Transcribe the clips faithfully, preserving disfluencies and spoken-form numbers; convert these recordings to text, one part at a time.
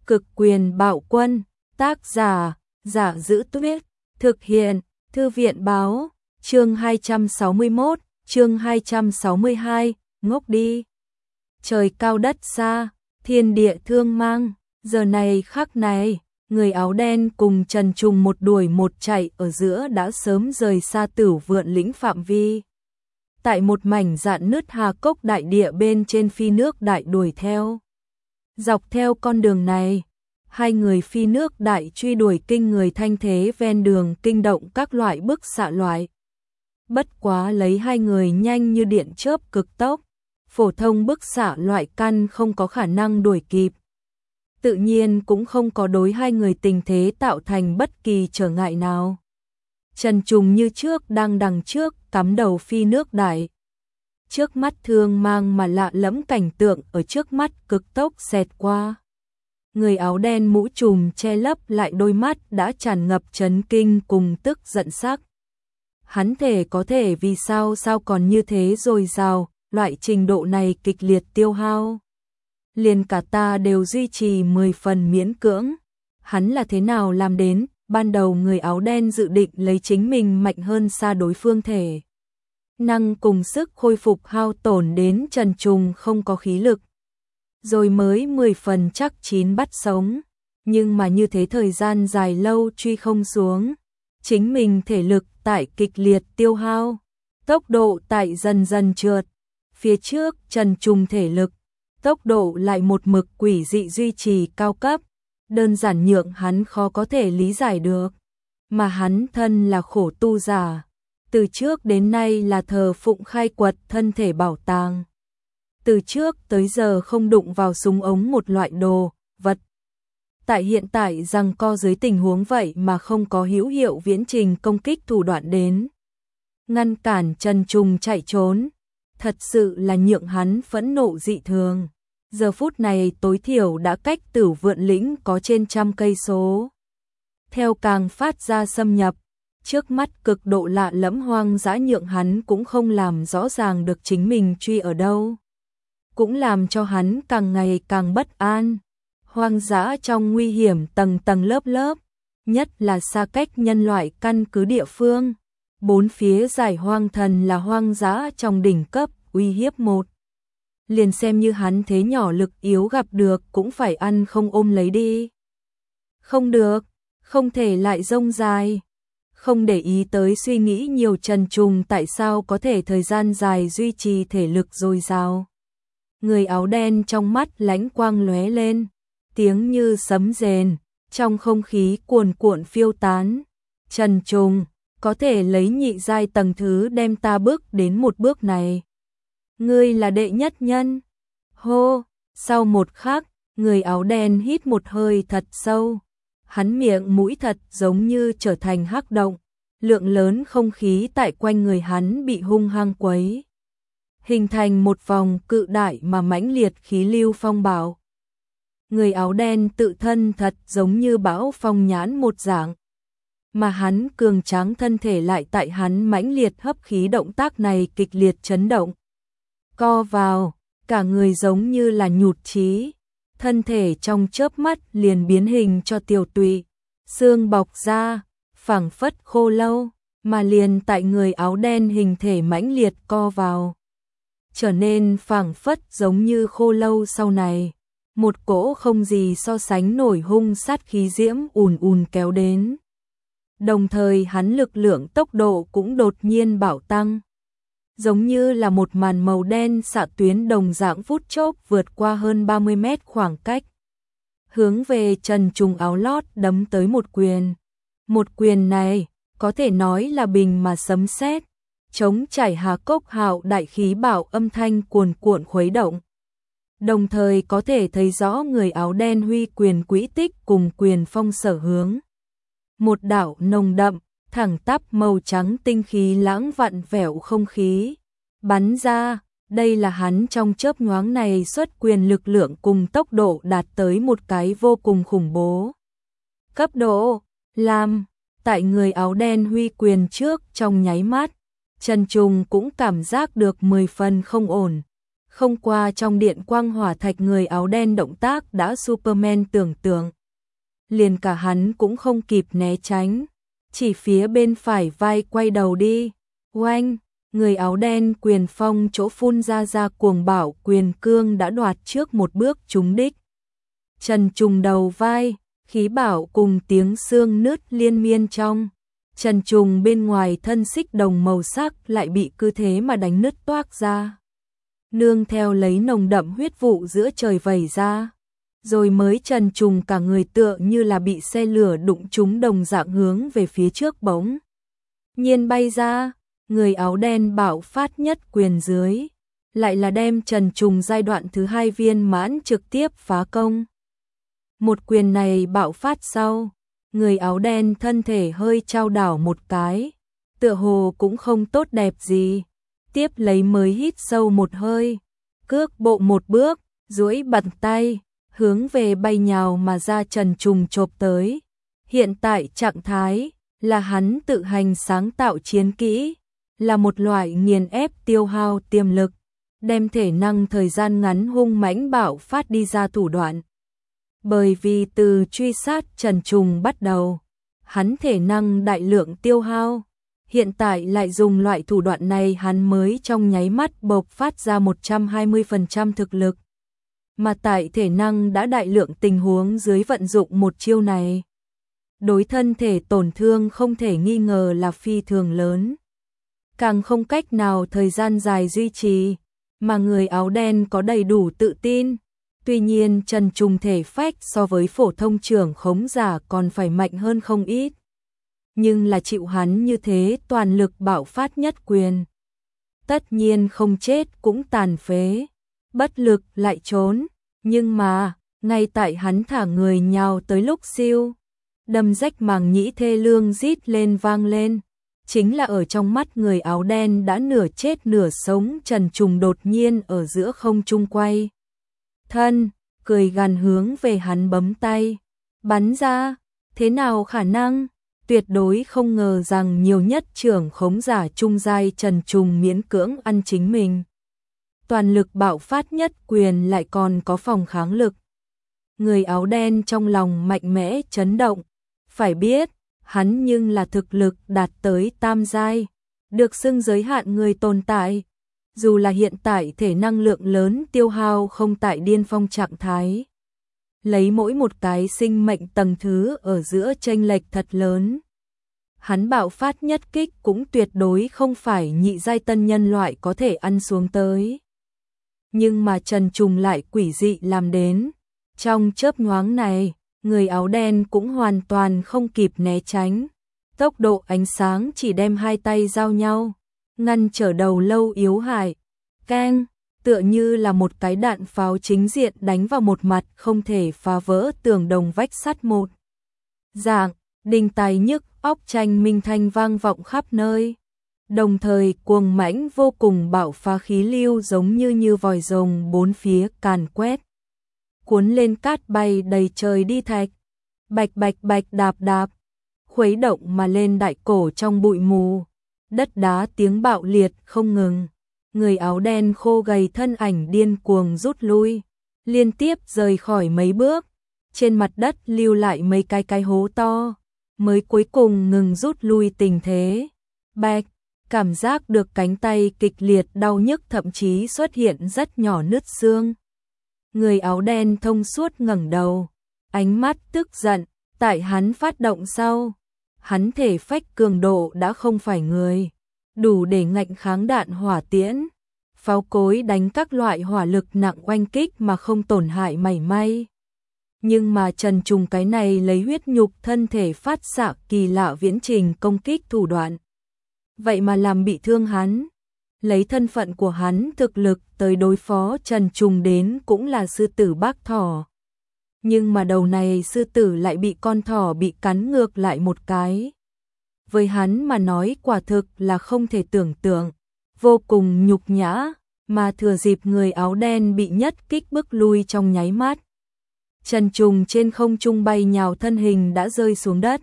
Cực quyền bạo quân, tác giả, Giả Giữ Tuyết, thực hiện, Thư viện báo, chương hai trăm sáu mươi mốt, chương hai trăm sáu mươi hai, ngốc đi. Trời cao đất xa, thiên địa thương mang, giờ này khắc này, người áo đen cùng Trần Trùng một đuổi một chạy ở giữa đã sớm rời xa Tửu Vượn lĩnh phạm vi. Tại một mảnh dạn nứt hà cốc đại địa bên trên phi nước đại đuổi theo. Dọc theo con đường này, hai người phi nước đại truy đuổi kinh người thanh thế ven đường kinh động các loại bức xạ loại. Bất quá lấy hai người nhanh như điện chớp cực tốc, phổ thông bức xạ loại căn không có khả năng đuổi kịp. Tự nhiên cũng không có đối hai người tình thế tạo thành bất kỳ trở ngại nào. Trần Trùng như trước đang đằng trước cắm đầu phi nước đại. Trước mắt thương mang mà lạ lẫm cảnh tượng ở trước mắt cực tốc xẹt qua. Người áo đen mũ trùm che lấp lại đôi mắt đã tràn ngập chấn kinh cùng tức giận sắc. Hắn thể có thể vì sao sao còn như thế rồi sao, loại trình độ này kịch liệt tiêu hao. Liền cả ta đều duy trì mười phần miễn cưỡng. Hắn là thế nào làm đến, ban đầu người áo đen dự định lấy chính mình mạnh hơn xa đối phương thể. Năng cùng sức khôi phục hao tổn đến Trần Trùng không có khí lực. Rồi mới mười phần chắc chín bắt sống. Nhưng mà như thế thời gian dài lâu truy không xuống. Chính mình thể lực tại kịch liệt tiêu hao. Tốc độ tại dần dần trượt. Phía trước Trần Trùng thể lực. Tốc độ lại một mực quỷ dị duy trì cao cấp. Đơn giản nhượng hắn khó có thể lý giải được. Mà hắn thân là khổ tu giả. Từ trước đến nay là thờ phụng khai quật thân thể bảo tàng. Từ trước tới giờ không đụng vào súng ống một loại đồ, vật. Tại hiện tại rằng co dưới tình huống vậy mà không có hữu hiệu viễn trình công kích thủ đoạn đến. Ngăn cản Trần Trùng chạy trốn. Thật sự là nhượng hắn phẫn nộ dị thường. Giờ phút này tối thiểu đã cách Tửu Vượn lĩnh có trên trăm cây số. Theo càng phát ra xâm nhập, trước mắt cực độ lạ lẫm hoang dã nhượng hắn cũng không làm rõ ràng được chính mình truy ở đâu. Cũng làm cho hắn càng ngày càng bất an. Hoang dã trong nguy hiểm tầng tầng lớp lớp, nhất là xa cách nhân loại căn cứ địa phương. Bốn phía giải hoang thần là hoang dã trong đỉnh cấp uy hiếp một. Liền xem như hắn thế nhỏ lực yếu gặp được cũng phải ăn không ôm lấy đi. Không được, không thể lại rông dài. Không để ý tới suy nghĩ nhiều Trần Trùng tại sao có thể thời gian dài duy trì thể lực dồi dào. Người áo đen trong mắt lánh quang lóe lên, tiếng như sấm rền, trong không khí cuồn cuộn phiêu tán. Trần Trùng, có thể lấy nhị giai tầng thứ đem ta bước đến một bước này. Ngươi là đệ nhất nhân. Hô, sau một khắc, người áo đen hít một hơi thật sâu. Hắn miệng mũi thật giống như trở thành hắc động. Lượng lớn không khí tại quanh người hắn bị hung hăng quấy. Hình thành một vòng cự đại mà mãnh liệt khí lưu phong bạo. Người áo đen tự thân thật giống như bão phong nhãn một dạng. Mà hắn cường tráng thân thể lại tại hắn mãnh liệt hấp khí động tác này kịch liệt chấn động. Co vào, cả người giống như là nhụt chí. Thân thể trong chớp mắt liền biến hình cho tiểu tụy. Xương bọc ra, phảng phất khô lâu, mà liền tại người áo đen hình thể mãnh liệt co vào. Trở nên phảng phất giống như khô lâu sau này. Một cỗ không gì so sánh nổi hung sát khí diễm ùn ùn kéo đến. Đồng thời hắn lực lượng tốc độ cũng đột nhiên bạo tăng. Giống như là một màn màu đen xạ tuyến đồng dạng phút chốc vượt qua hơn ba mươi mét khoảng cách. Hướng về Trần Trùng áo lót đấm tới một quyền. Một quyền này, có thể nói là bình mà sấm sét, chống chảy hà cốc hạo đại khí bạo âm thanh cuồn cuộn khuấy động. Đồng thời có thể thấy rõ người áo đen huy quyền quỹ tích cùng quyền phong sở hướng. Một đạo nồng đậm, thẳng tắp màu trắng tinh khí lãng vặn vẹo không khí. Bắn ra, đây là hắn trong chớp nhoáng này xuất quyền lực lượng cùng tốc độ đạt tới một cái vô cùng khủng bố. Cấp độ, làm, tại người áo đen huy quyền trước trong nháy mắt, Trần Trùng cũng cảm giác được mười phần không ổn. Không qua trong điện quang hỏa thạch người áo đen động tác đã Superman tưởng tượng. Liền cả hắn cũng không kịp né tránh, chỉ phía bên phải vai quay đầu đi. Oanh, người áo đen quyền phong chỗ phun ra ra cuồng bạo quyền cương đã đoạt trước một bước trúng đích. Trần Trùng đầu vai, khí bảo cùng tiếng xương nứt liên miên trong. Trần Trùng bên ngoài thân xích đồng màu sắc lại bị cứ thế mà đánh nứt toác ra. Nương theo lấy nồng đậm huyết vụ giữa trời vẩy ra. Rồi mới Trần Trùng cả người tựa như là bị xe lửa đụng trúng đồng dạng hướng về phía trước bỗng nhiên bay ra. Người áo đen bạo phát nhất quyền dưới, lại là đem Trần Trùng giai đoạn thứ hai viên mãn trực tiếp phá công. Một quyền này bạo phát sau, người áo đen thân thể hơi chao đảo một cái, tựa hồ cũng không tốt đẹp gì. Tiếp lấy mới hít sâu một hơi, cước bộ một bước, duỗi bàn tay, hướng về bay nhào mà ra Trần Trùng chộp tới. Hiện tại trạng thái là hắn tự hành sáng tạo chiến kỹ, là một loại nghiền ép tiêu hao tiềm lực, đem thể năng thời gian ngắn hung mãnh bạo phát đi ra thủ đoạn. Bởi vì từ truy sát Trần Trùng bắt đầu, hắn thể năng đại lượng tiêu hao, hiện tại lại dùng loại thủ đoạn này hắn mới trong nháy mắt bộc phát ra một trăm hai mươi phần trăm thực lực. Mà tại thể năng đã đại lượng tình huống dưới vận dụng một chiêu này, đối thân thể tổn thương không thể nghi ngờ là phi thường lớn. Càng không cách nào thời gian dài duy trì, mà người áo đen có đầy đủ tự tin. Tuy nhiên Trần Trùng thể phách so với phổ thông trưởng khống giả còn phải mạnh hơn không ít. Nhưng là chịu hắn như thế toàn lực bạo phát nhất quyền. Tất nhiên không chết cũng tàn phế, bất lực lại trốn. Nhưng mà, ngay tại hắn thả người nhào tới lúc siêu, đâm rách màng nhĩ thê lương rít lên vang lên. Chính là ở trong mắt người áo đen đã nửa chết nửa sống Trần Trùng đột nhiên ở giữa không trung quay. Thân, cười gằn hướng về hắn bấm tay. Bắn ra, thế nào khả năng? Tuyệt đối không ngờ rằng nhiều nhất trưởng khống giả trung giai Trần Trùng miễn cưỡng ăn chính mình. Toàn lực bạo phát nhất quyền lại còn có phòng kháng lực. Người áo đen trong lòng mạnh mẽ chấn động. Phải biết, hắn nhưng là thực lực đạt tới tam giai, được xưng giới hạn người tồn tại. Dù là hiện tại thể năng lượng lớn tiêu hao không tại điên phong trạng thái. Lấy mỗi một cái sinh mệnh tầng thứ ở giữa chênh lệch thật lớn. Hắn bạo phát nhất kích cũng tuyệt đối không phải nhị giai tân nhân loại có thể ăn xuống tới. Nhưng mà Trần Trùng lại quỷ dị làm đến. Trong chớp nhoáng này, người áo đen cũng hoàn toàn không kịp né tránh. Tốc độ ánh sáng chỉ đem hai tay giao nhau, ngăn trở đầu lâu yếu hại. Keng, tựa như là một cái đạn pháo chính diện đánh vào một mặt không thể phá vỡ tường đồng vách sắt một. Dạng, đinh tai nhức óc tranh minh thanh vang vọng khắp nơi. Đồng thời cuồng mãnh vô cùng bạo phá khí lưu giống như như vòi rồng bốn phía càn quét. Cuốn lên cát bay đầy trời đi thạch. Bạch bạch bạch đạp đạp. Khuấy động mà lên đại cổ trong bụi mù. Đất đá tiếng bạo liệt không ngừng. Người áo đen khô gầy thân ảnh điên cuồng rút lui. Liên tiếp rời khỏi mấy bước. Trên mặt đất lưu lại mấy cái cái hố to. Mới cuối cùng ngừng rút lui tình thế. Bạch, cảm giác được cánh tay kịch liệt đau nhức thậm chí xuất hiện rất nhỏ nứt xương. Người áo đen thông suốt ngẩng đầu, ánh mắt tức giận, tại hắn phát động sau. Hắn thể phách cường độ đã không phải người, đủ để ngạnh kháng đạn hỏa tiễn, pháo cối đánh các loại hỏa lực nặng oanh kích mà không tổn hại mảy may. Nhưng mà Trần Trùng cái này lấy huyết nhục thân thể phát xạ kỳ lạ viễn trình công kích thủ đoạn. Vậy mà làm bị thương hắn. Lấy thân phận của hắn thực lực tới đối phó Trần Trùng đến cũng là sư tử bác thỏ. Nhưng mà đầu này sư tử lại bị con thỏ bị cắn ngược lại một cái. Với hắn mà nói quả thực là không thể tưởng tượng, vô cùng nhục nhã, mà thừa dịp người áo đen bị nhất kích bức lui trong nháy mắt. Trần Trùng trên không trung bay nhào thân hình đã rơi xuống đất.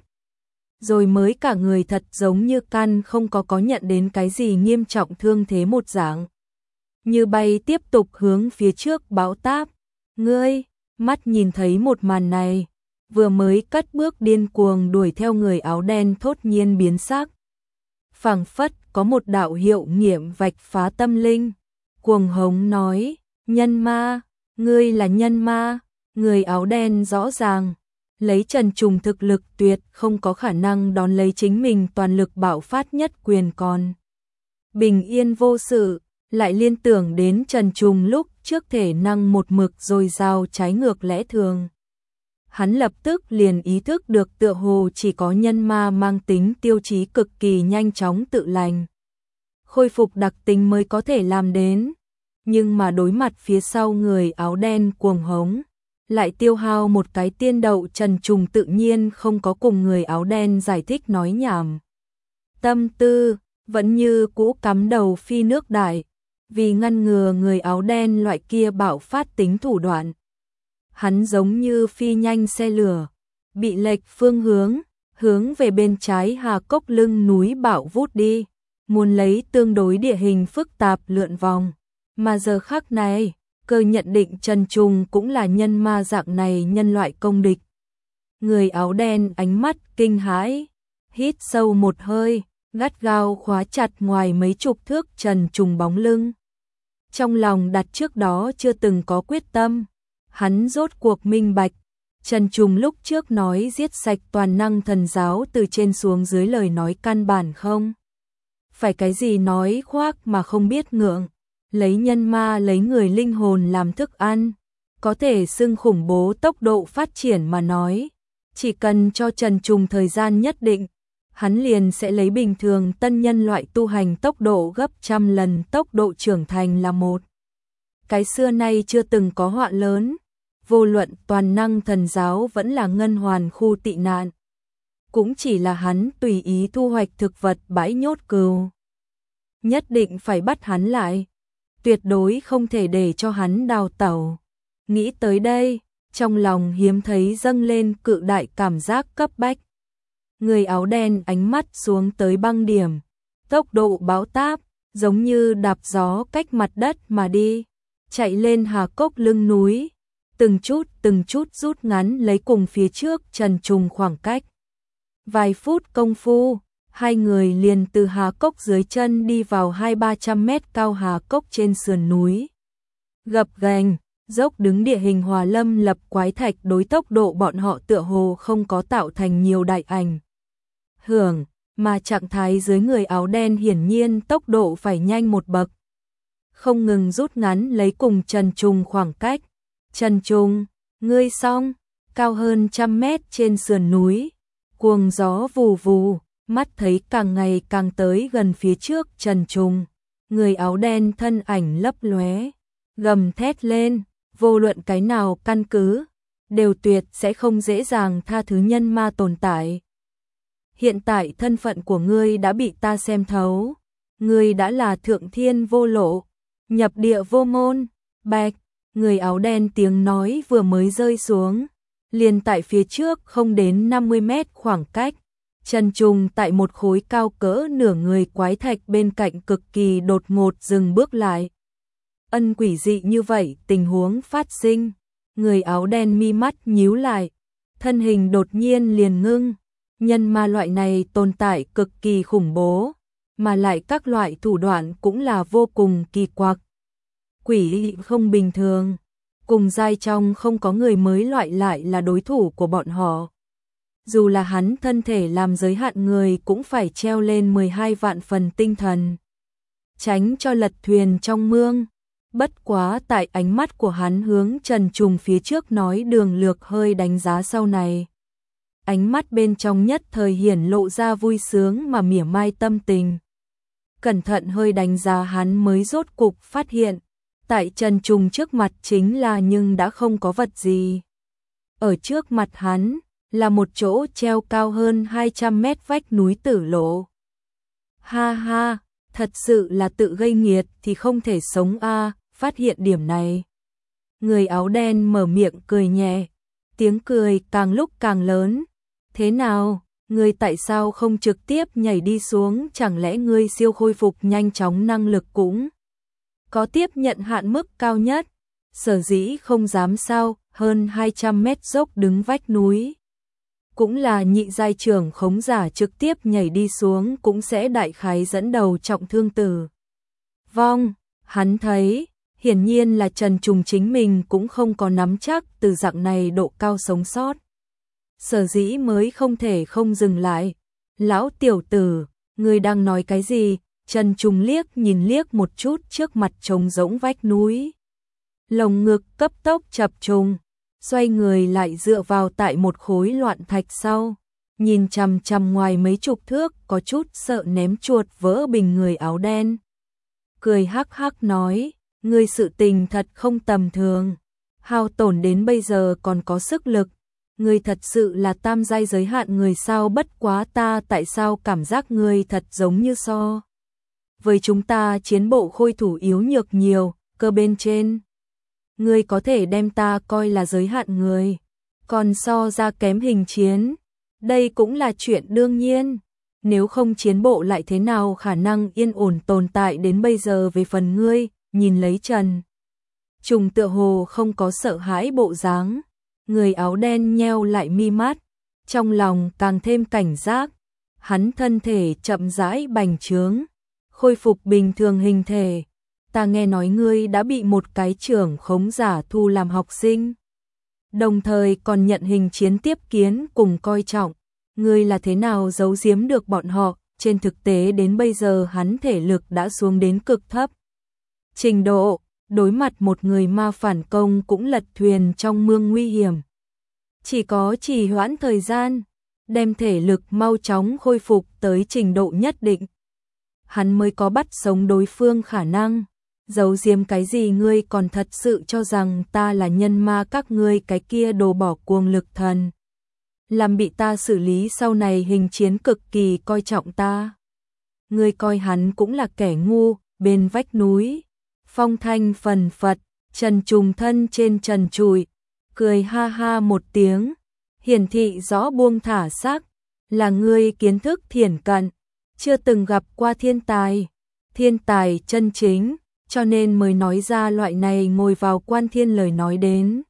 Rồi mới cả người thật giống như căn không có có nhận đến cái gì nghiêm trọng thương thế một dạng. như bay tiếp tục hướng phía trước bão táp. Ngươi, mắt nhìn thấy một màn này, vừa mới cất bước điên cuồng đuổi theo người áo đen thốt nhiên biến sắc. Phảng phất có một đạo hiệu nghiệm vạch phá tâm linh, cuồng hống nói, nhân ma, ngươi là nhân ma. Người áo đen rõ ràng, lấy Trần Trùng thực lực tuyệt không có khả năng đón lấy chính mình toàn lực bạo phát nhất quyền còn. Bình yên vô sự, lại liên tưởng đến Trần Trùng lúc trước thể năng một mực dồi dào trái ngược lẽ thường. Hắn lập tức liền ý thức được tựa hồ chỉ có nhân ma mang tính tiêu chí cực kỳ nhanh chóng tự lành. Khôi phục đặc tính mới có thể làm đến, nhưng mà đối mặt phía sau người áo đen cuồng hống, lại tiêu hao một cái tiên đậu. Trần Trùng tự nhiên không có cùng người áo đen giải thích nói nhảm. Tâm tư vẫn như cũ cắm đầu phi nước đại, vì ngăn ngừa người áo đen loại kia bạo phát tính thủ đoạn. Hắn giống như phi nhanh xe lửa, bị lệch phương hướng, hướng về bên trái Hà Cốc lưng núi bạo vút đi, muốn lấy tương đối địa hình phức tạp lượn vòng. Mà giờ khắc này, cơ nhận định Trần Trùng cũng là nhân ma dạng này nhân loại công địch. Người áo đen ánh mắt kinh hãi, hít sâu một hơi, gắt gao khóa chặt ngoài mấy chục thước Trần Trùng bóng lưng. Trong lòng đặt trước đó chưa từng có quyết tâm, hắn rốt cuộc minh bạch. Trần Trùng lúc trước nói giết sạch toàn năng thần giáo từ trên xuống dưới lời nói căn bản không phải cái gì nói khoác mà không biết ngượng. Lấy nhân ma lấy người linh hồn làm thức ăn, có thể xưng khủng bố tốc độ phát triển mà nói. Chỉ cần cho Trần Trùng thời gian nhất định, hắn liền sẽ lấy bình thường tân nhân loại tu hành tốc độ gấp trăm lần tốc độ trưởng thành là một. Cái xưa nay chưa từng có họa lớn, vô luận toàn năng thần giáo vẫn là ngân hoàn khu tị nạn. Cũng chỉ là hắn tùy ý thu hoạch thực vật bãi nhốt cừu. Nhất định phải bắt hắn lại, tuyệt đối không thể để cho hắn đào tẩu. Nghĩ tới đây, trong lòng hiếm thấy dâng lên cự đại cảm giác cấp bách. Người áo đen ánh mắt xuống tới băng điểm, tốc độ bão táp, giống như đạp gió cách mặt đất mà đi, chạy lên Hà Cốc lưng núi, từng chút từng chút rút ngắn lấy cùng phía trước Trần Trùng khoảng cách. Vài phút công phu, hai người liền từ Hà Cốc dưới chân đi vào hai ba trăm mét cao Hà Cốc trên sườn núi. Gập ghềnh, dốc đứng địa hình hòa lâm lập quái thạch đối tốc độ bọn họ tựa hồ không có tạo thành nhiều đại ảnh hưởng, mà trạng thái dưới người áo đen hiển nhiên tốc độ phải nhanh một bậc. Không ngừng rút ngắn lấy cùng Trần Trùng khoảng cách. Trần Trùng, ngươi xong, cao hơn trăm mét trên sườn núi, cuồng gió vù vù, mắt thấy càng ngày càng tới gần phía trước Trần Trùng. Người áo đen thân ảnh lấp lóe, gầm thét lên, vô luận cái nào căn cứ, đều tuyệt sẽ không dễ dàng tha thứ nhân ma tồn tại. Hiện tại thân phận của ngươi đã bị ta xem thấu, ngươi đã là thượng thiên vô lộ, nhập địa vô môn. Bạch, người áo đen tiếng nói vừa mới rơi xuống, liền tại phía trước không đến năm mươi mét khoảng cách, Trần Trùng tại một khối cao cỡ nửa người quái thạch bên cạnh cực kỳ đột ngột dừng bước lại. Ân quỷ dị như vậy tình huống phát sinh, người áo đen mi mắt nhíu lại, thân hình đột nhiên liền ngưng. Nhân ma loại này tồn tại cực kỳ khủng bố, mà lại các loại thủ đoạn cũng là vô cùng kỳ quặc. Quỷ không bình thường, cùng giai trong không có người mới loại lại là đối thủ của bọn họ. Dù là hắn thân thể làm giới hạn người cũng phải treo lên mười hai vạn phần tinh thần, tránh cho lật thuyền trong mương. Bất quá tại ánh mắt của hắn hướng Trần Trùng phía trước nói đường lược hơi đánh giá sau này. Ánh mắt bên trong nhất thời hiển lộ ra vui sướng mà mỉa mai tâm tình. Cẩn thận hơi đánh giá hắn mới rốt cục phát hiện, tại Trần Trùng trước mặt chính là nhưng đã không có vật gì. Ở trước mặt hắn là một chỗ treo cao hơn hai trăm mét vách núi tử lộ. Ha ha, thật sự là tự gây nghiệt thì không thể sống a. Phát hiện điểm này, người áo đen mở miệng cười nhẹ, tiếng cười càng lúc càng lớn. Thế nào, ngươi tại sao không trực tiếp nhảy đi xuống, chẳng lẽ ngươi siêu khôi phục nhanh chóng năng lực cũng có tiếp nhận hạn mức cao nhất, sở dĩ không dám sao, hơn hai trăm mét dốc đứng vách núi. Cũng là nhị giai trưởng khống giả trực tiếp nhảy đi xuống cũng sẽ đại khái dẫn đầu trọng thương tử vong. Hắn thấy, hiển nhiên là Trần Trùng chính mình cũng không có nắm chắc từ dạng này độ cao sống sót. Sở dĩ mới không thể không dừng lại. Lão tiểu tử, ngươi đang nói cái gì? Trần Trùng liếc nhìn liếc một chút trước mặt trống rỗng vách núi. Lồng ngực cấp tốc chập trùng, xoay người lại dựa vào tại một khối loạn thạch sau, nhìn chằm chằm ngoài mấy chục thước, có chút sợ ném chuột vỡ bình người áo đen. Cười hắc hắc nói, ngươi sự tình thật không tầm thường, hao tổn đến bây giờ còn có sức lực, ngươi thật sự là tam giai giới hạn người sao? Bất quá ta tại sao cảm giác ngươi thật giống như so với chúng ta chiến bộ khôi thủ yếu nhược nhiều, cơ bên trên. Ngươi có thể đem ta coi là giới hạn người, còn so ra kém hình chiến. Đây cũng là chuyện đương nhiên, nếu không chiến bộ lại thế nào khả năng yên ổn tồn tại đến bây giờ. Về phần ngươi, nhìn lấy Trần Trùng tựa hồ không có sợ hãi bộ dáng, người áo đen nheo lại mi mắt, trong lòng càng thêm cảnh giác. Hắn thân thể chậm rãi bành trướng, khôi phục bình thường hình thể. Ta nghe nói ngươi đã bị một cái trưởng khống giả thu làm học sinh, đồng thời còn nhận hình chiến tiếp kiến cùng coi trọng. Ngươi là thế nào giấu giếm được bọn họ? Trên thực tế đến bây giờ hắn thể lực đã xuống đến cực thấp trình độ, đối mặt một người ma phản công cũng lật thuyền trong mương nguy hiểm. Chỉ có trì hoãn thời gian, đem thể lực mau chóng khôi phục tới trình độ nhất định, hắn mới có bắt sống đối phương khả năng. Giấu giếm cái gì? Ngươi còn thật sự cho rằng ta là nhân ma? Các ngươi cái kia đồ bỏ cuồng lực thần, làm bị ta xử lý sau này hình chiến cực kỳ coi trọng ta. Ngươi coi hắn cũng là kẻ ngu. Bên vách núi, phong thanh phần phật, Trần Trùng thân trên trần trụi, cười ha ha một tiếng, hiển thị rõ buông thả sắc, là ngươi kiến thức thiển cận, chưa từng gặp qua thiên tài, thiên tài chân chính, cho nên mới nói ra loại này ngồi vào quan thiên lời nói đến.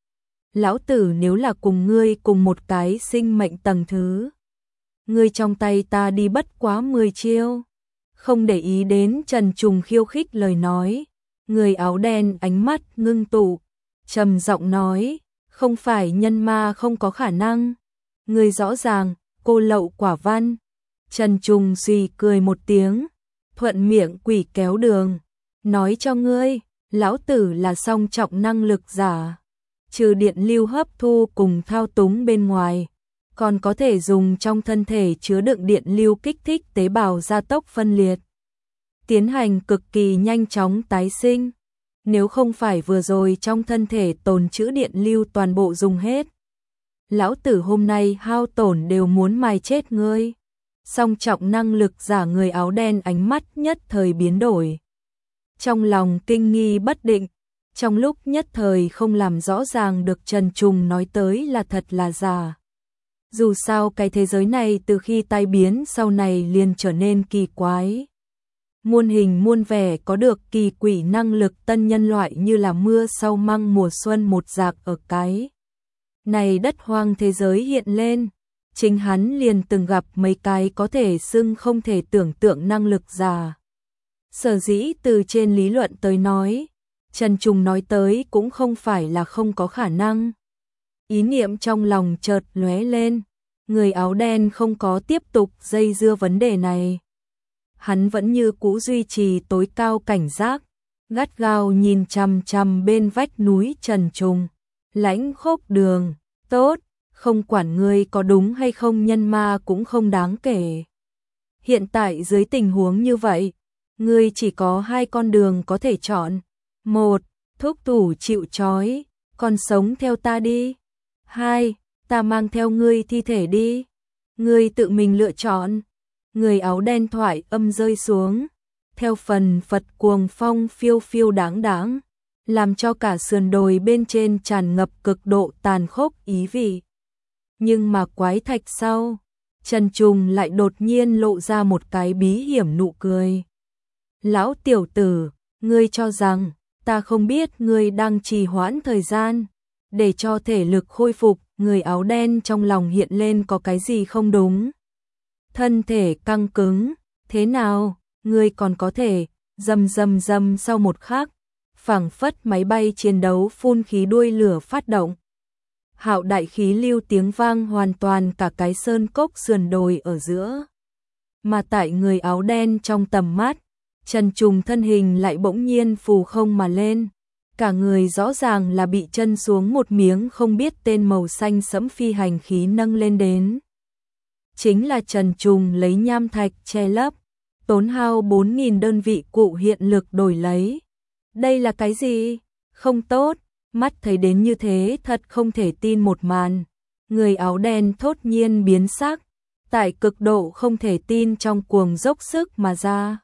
Lão tử nếu là cùng ngươi cùng một cái sinh mệnh tầng thứ, ngươi trong tay ta đi bất quá mười chiêu. Không để ý đến Trần Trùng khiêu khích lời nói, người áo đen ánh mắt ngưng tụ, trầm giọng nói, không phải nhân ma không có khả năng, ngươi rõ ràng, cô lậu quả văn. Trần Trùng suy cười một tiếng, thuận miệng quỷ kéo đường, nói cho ngươi, lão tử là song trọng năng lực giả, trừ điện lưu hấp thu cùng thao túng bên ngoài, còn có thể dùng trong thân thể chứa đựng điện lưu kích thích tế bào gia tốc phân liệt, tiến hành cực kỳ nhanh chóng tái sinh. Nếu không phải vừa rồi trong thân thể tồn trữ điện lưu toàn bộ dùng hết, lão tử hôm nay hao tổn đều muốn mài chết ngươi. Song trọng năng lực giả người áo đen ánh mắt nhất thời biến đổi, trong lòng kinh nghi bất định, trong lúc nhất thời không làm rõ ràng được Trần Trùng nói tới là thật là giả. Dù sao cái thế giới này từ khi tai biến sau này liền trở nên kỳ quái. Muôn hình muôn vẻ có được kỳ quỷ năng lực tân nhân loại như là mưa sau măng mùa xuân một dạc ở cái này đất hoang thế giới hiện lên. Chính hắn liền từng gặp mấy cái có thể xưng không thể tưởng tượng năng lực giả. Sở dĩ từ trên lý luận tới nói, Trần Trùng nói tới cũng không phải là không có khả năng. Ý niệm trong lòng chợt lóe lên, người áo đen không có tiếp tục dây dưa vấn đề này. Hắn vẫn như cũ duy trì tối cao cảnh giác, gắt gao nhìn chằm chằm bên vách núi Trần Trùng. Lãnh Khốc Đường, tốt, không quản ngươi có đúng hay không, nhân ma cũng không đáng kể. Hiện tại dưới tình huống như vậy, ngươi chỉ có hai con đường có thể chọn. Một, thúc thủ chịu trói, còn sống theo ta đi. Hai, ta mang theo ngươi thi thể đi. Ngươi tự mình lựa chọn. Người áo đen thoại âm rơi xuống, theo phần phật cuồng phong phiêu phiêu đáng đáng, làm cho cả sườn đồi bên trên tràn ngập cực độ tàn khốc ý vị. Nhưng mà quái thạch sau, Trần Trùng lại đột nhiên lộ ra một cái bí hiểm nụ cười. Lão tiểu tử, ngươi cho rằng ta không biết ngươi đang trì hoãn thời gian để cho thể lực khôi phục. Người áo đen trong lòng hiện lên có cái gì không đúng. Thân thể căng cứng, thế nào, ngươi còn có thể, rầm rầm rầm sau một khắc, phảng phất máy bay chiến đấu phun khí đuôi lửa phát động. Hạo đại khí lưu tiếng vang hoàn toàn cả cái sơn cốc sườn đồi ở giữa. Mà tại người áo đen trong tầm mắt, Trần Trùng thân hình lại bỗng nhiên phù không mà lên. Cả người rõ ràng là bị chân xuống một miếng không biết tên màu xanh sẫm phi hành khí nâng lên đến. Chính là Trần Trùng lấy nham thạch che lấp, tốn hao bốn nghìn đơn vị cụ hiện lực đổi lấy. Đây là cái gì? Không tốt, mắt thấy đến như thế thật không thể tin một màn. Người áo đen thốt nhiên biến sắc, tại cực độ không thể tin trong cuồng dốc sức mà ra.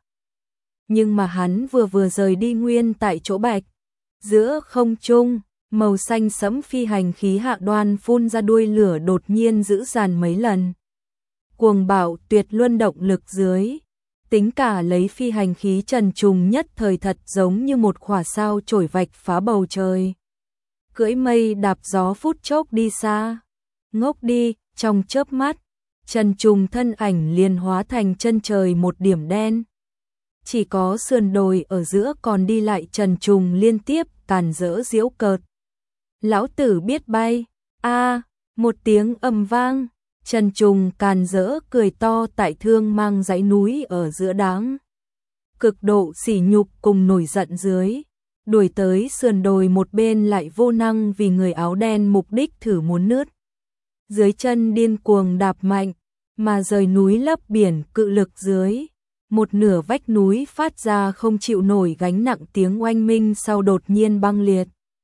Nhưng mà hắn vừa vừa rời đi nguyên tại chỗ bạch. Giữa không trung, màu xanh sẫm phi hành khí hạ đoan phun ra đuôi lửa đột nhiên dữ dằn mấy lần. Cuồng bạo tuyệt luân động lực dưới, tính cả lấy phi hành khí Trần Trùng nhất thời thật giống như một khỏa sao chổi vạch phá bầu trời. Cưỡi mây đạp gió phút chốc đi xa. Ngốc đi, trong chớp mắt, Trần Trùng thân ảnh liền hóa thành chân trời một điểm đen. Chỉ có sườn đồi ở giữa còn đi lại Trần Trùng liên tiếp càn rỡ giễu cợt. Lão tử biết bay, a một tiếng ầm vang, Trần Trùng càn rỡ cười to tại thương mang dãy núi ở giữa đáng. Cực độ sỉ nhục cùng nổi giận dưới, đuổi tới sườn đồi một bên lại vô năng vì người áo đen mục đích thử muốn nứt. Dưới chân điên cuồng đạp mạnh, mà rời núi lấp biển cự lực dưới. Một nửa vách núi phát ra không chịu nổi gánh nặng tiếng oanh minh sau đột nhiên băng liệt.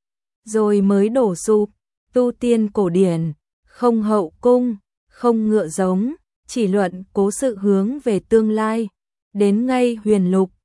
Rồi mới đổ sụp, tu tiên cổ điển, không hậu cung, không ngựa giống, chỉ luận cố sự hướng về tương lai. Đến ngay huyền lục,